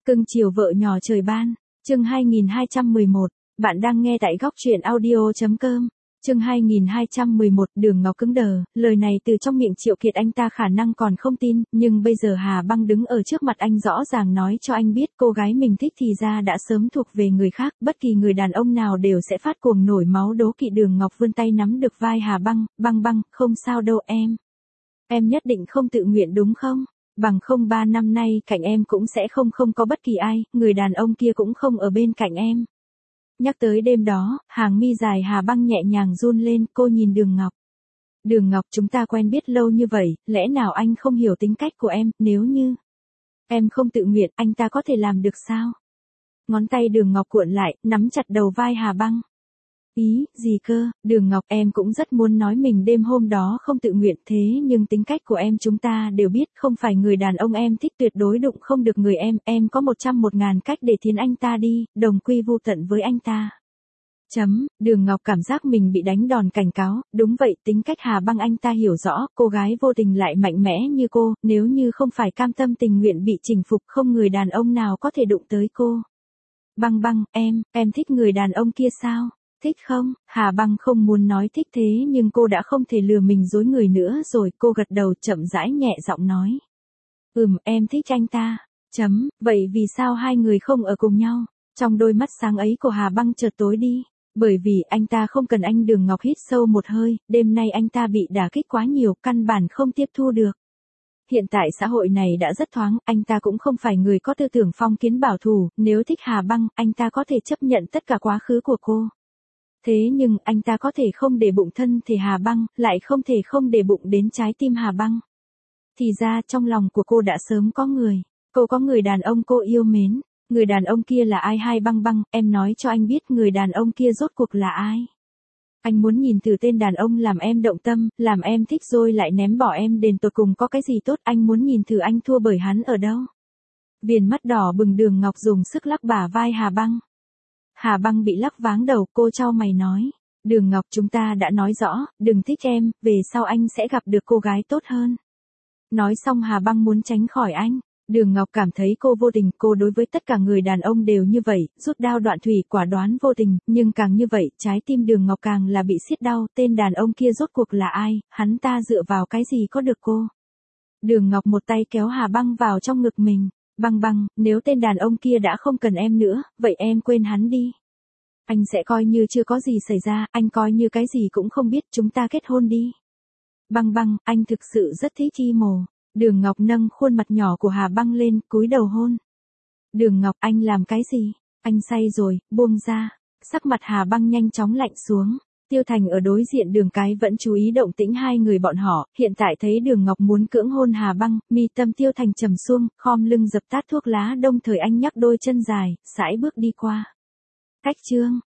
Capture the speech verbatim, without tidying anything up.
Cưng chiều vợ nhỏ trời ban, chương hai nghìn hai trăm mười một, bạn đang nghe tại góc truyện audio.com, chương hai nghìn hai trăm mười một, Đường Ngọc cứng đờ, lời này từ trong miệng Triệu Kiệt anh ta khả năng còn không tin, nhưng bây giờ Hà Băng đứng ở trước mặt anh rõ ràng nói cho anh biết cô gái mình thích thì ra đã sớm thuộc về người khác, bất kỳ người đàn ông nào đều sẽ phát cuồng nổi máu đố kỵ. Đường Ngọc vươn tay nắm được vai Hà Băng, băng băng, không sao đâu em. Em nhất định không tự nguyện đúng không? Bằng không ba năm nay cạnh em cũng sẽ không không có bất kỳ ai, người đàn ông kia cũng không ở bên cạnh em. Nhắc tới đêm đó, hàng mi dài Hà Băng nhẹ nhàng run lên, cô nhìn Đường Ngọc. Đường Ngọc, chúng ta quen biết lâu như vậy, lẽ nào anh không hiểu tính cách của em, nếu như em không tự nguyện, anh ta có thể làm được sao? Ngón tay Đường Ngọc cuộn lại, nắm chặt đầu vai Hà Băng. Ý, gì cơ, Đường Ngọc, em cũng rất muốn nói mình đêm hôm đó không tự nguyện, thế nhưng tính cách của em chúng ta đều biết, không phải người đàn ông em thích tuyệt đối đụng không được người em, em có một trăm một ngàn cách để thiến anh ta đi, đồng quy vu tận với anh ta. Chấm, Đường Ngọc cảm giác mình bị đánh đòn cảnh cáo, đúng vậy, tính cách Hà Băng anh ta hiểu rõ, cô gái vô tình lại mạnh mẽ như cô, nếu như không phải cam tâm tình nguyện bị chinh phục, không người đàn ông nào có thể đụng tới cô. Băng Băng, em, em thích người đàn ông kia sao? Thích không? Hà Băng không muốn nói thích thế nhưng cô đã không thể lừa mình dối người nữa rồi, cô gật đầu chậm rãi nhẹ giọng nói. Ừm, em thích anh ta. Chấm, vậy vì sao hai người không ở cùng nhau? Trong đôi mắt sáng ấy của Hà Băng chợt tối đi. Bởi vì anh ta không cần anh. Đường Ngọc hít sâu một hơi, đêm nay anh ta bị đả kích quá nhiều, căn bản không tiếp thu được. Hiện tại xã hội này đã rất thoáng, anh ta cũng không phải người có tư tưởng phong kiến bảo thủ, nếu thích Hà Băng, anh ta có thể chấp nhận tất cả quá khứ của cô. Thế nhưng anh ta có thể không để bụng thân thể Hà Băng, lại không thể không để bụng đến trái tim Hà Băng. Thì ra trong lòng của cô đã sớm có người, cô có người đàn ông cô yêu mến. Người đàn ông kia là ai? Hai Băng Băng, em nói cho anh biết người đàn ông kia rốt cuộc là ai. Anh muốn nhìn từ tên đàn ông làm em động tâm, làm em thích rồi lại ném bỏ em đến tột cùng có cái gì tốt, anh muốn nhìn thử anh thua bởi hắn ở đâu. Viền mắt đỏ bừng Đường Ngọc dùng sức lắc bả vai Hà Băng. Hà Băng bị lắc váng đầu, cô chau mày nói. Đường Ngọc, chúng ta đã nói rõ, đừng thích em, về sau anh sẽ gặp được cô gái tốt hơn. Nói xong Hà Băng muốn tránh khỏi anh. Đường Ngọc cảm thấy cô vô tình, cô đối với tất cả người đàn ông đều như vậy, rút đao đoạn thủy, quả đoán vô tình, nhưng càng như vậy, trái tim Đường Ngọc càng là bị siết đau, tên đàn ông kia rốt cuộc là ai, hắn ta dựa vào cái gì có được cô. Đường Ngọc một tay kéo Hà Băng vào trong ngực mình. Băng Băng, nếu tên đàn ông kia đã không cần em nữa, vậy em quên hắn đi. Anh sẽ coi như chưa có gì xảy ra, anh coi như cái gì cũng không biết, chúng ta kết hôn đi. Băng Băng, anh thực sự rất thích Chi Mồ. Đường Ngọc nâng khuôn mặt nhỏ của Hà Băng lên, cúi đầu hôn. Đường Ngọc, anh làm cái gì? Anh say rồi, buông ra. Sắc mặt Hà Băng nhanh chóng lạnh xuống. Tiêu Thành ở đối diện Đường Cái vẫn chú ý động tĩnh hai người bọn họ, hiện tại thấy Đường Ngọc muốn cưỡng hôn Hà Băng, mi tâm Tiêu Thành trầm xuống, khom lưng dập tắt thuốc lá, đồng thời anh nhắc đôi chân dài, sải bước đi qua. Cách chương,